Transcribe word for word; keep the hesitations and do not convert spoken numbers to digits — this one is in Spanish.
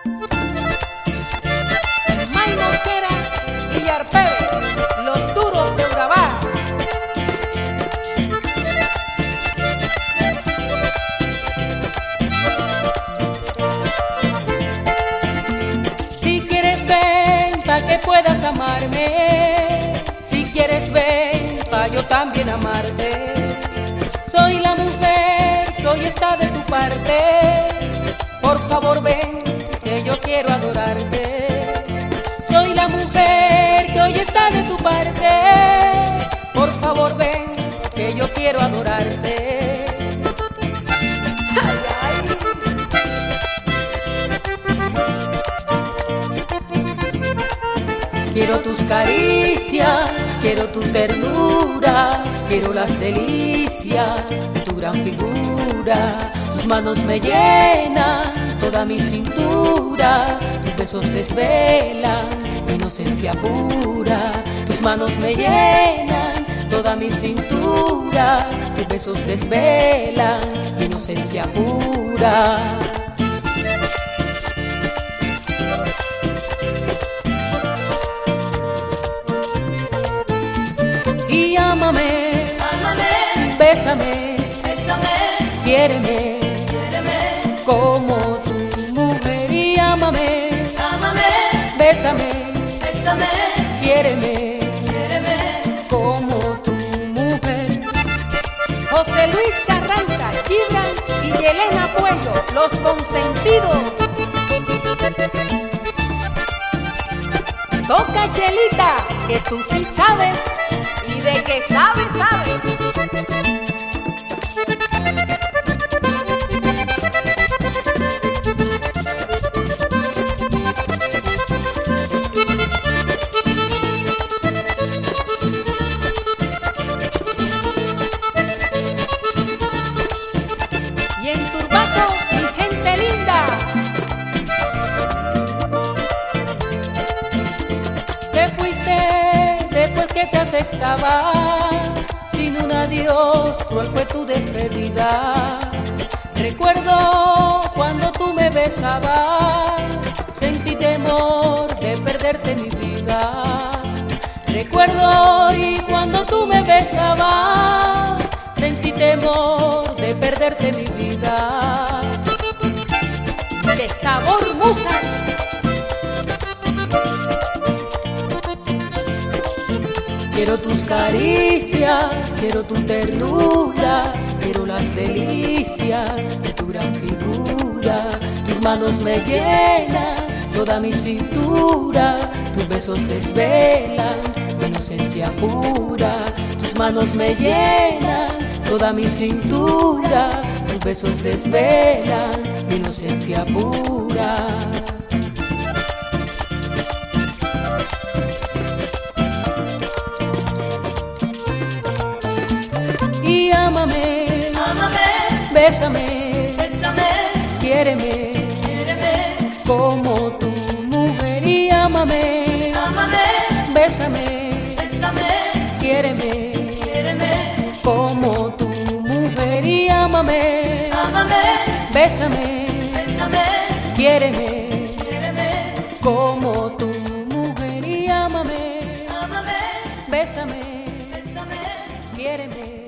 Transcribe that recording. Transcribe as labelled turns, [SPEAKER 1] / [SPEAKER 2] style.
[SPEAKER 1] May Mosquera y Arpeo, los duros de Urabá. Si quieres ven pa' que puedas amarme, si quieres ven pa' yo también amarte. Soy la mujer que hoy está de tu parte, por favor ven que yo quiero adorarte. Soy la mujer que hoy está de tu parte, por favor ven que yo quiero adorarte. Ay, ay. Quiero tus caricias, quiero tu ternura, quiero las delicias de tu gran figura. Tus manos me llenan toda mi cintura, tus besos desvelan mi inocencia pura. Tus manos me llenan toda mi cintura, tus besos desvelan mi inocencia pura. Y ámame, ámame, bésame, bésame, quiéreme, quiéreme, como tu mujer. Y ámame, ámame, bésame, bésame, quiéreme, quiéreme, como tu mujer. José Luis Carranza, Gibran y Yelena Puello, los consentidos. Toca Chelita, que tú sí sabes, y de que sabes, sabes. Y en Turbaco, mi gente linda, te fuiste después que te aceptaba, sin un adiós cruel fue tu despedida. Recuerdo cuando tú me besabas, sentí temor de perderte mi vida. Recuerdo y cuando tú me besabas, sentí temor de perderte mi vida. De sabor musa. Quiero tus caricias, quiero tu ternura, quiero las delicias de tu gran figura. Tus manos me llenan toda mi cintura, tus besos desvelan mi inocencia pura. Tus manos me llenan toda mi cintura, tus besos desvelan mi inocencia pura. Y ámame, ámame, bésame, bésame, quiéreme, quiéreme, como tu mujer. Y ámame, ámame, bésame, bésame, quiéreme, quiéreme, como tu mujer. Y ámame, ámame, bésame, bésame, quiéreme, quiéreme, como tu mujer. Y ámame, ámame, bésame, bésame, quiéreme.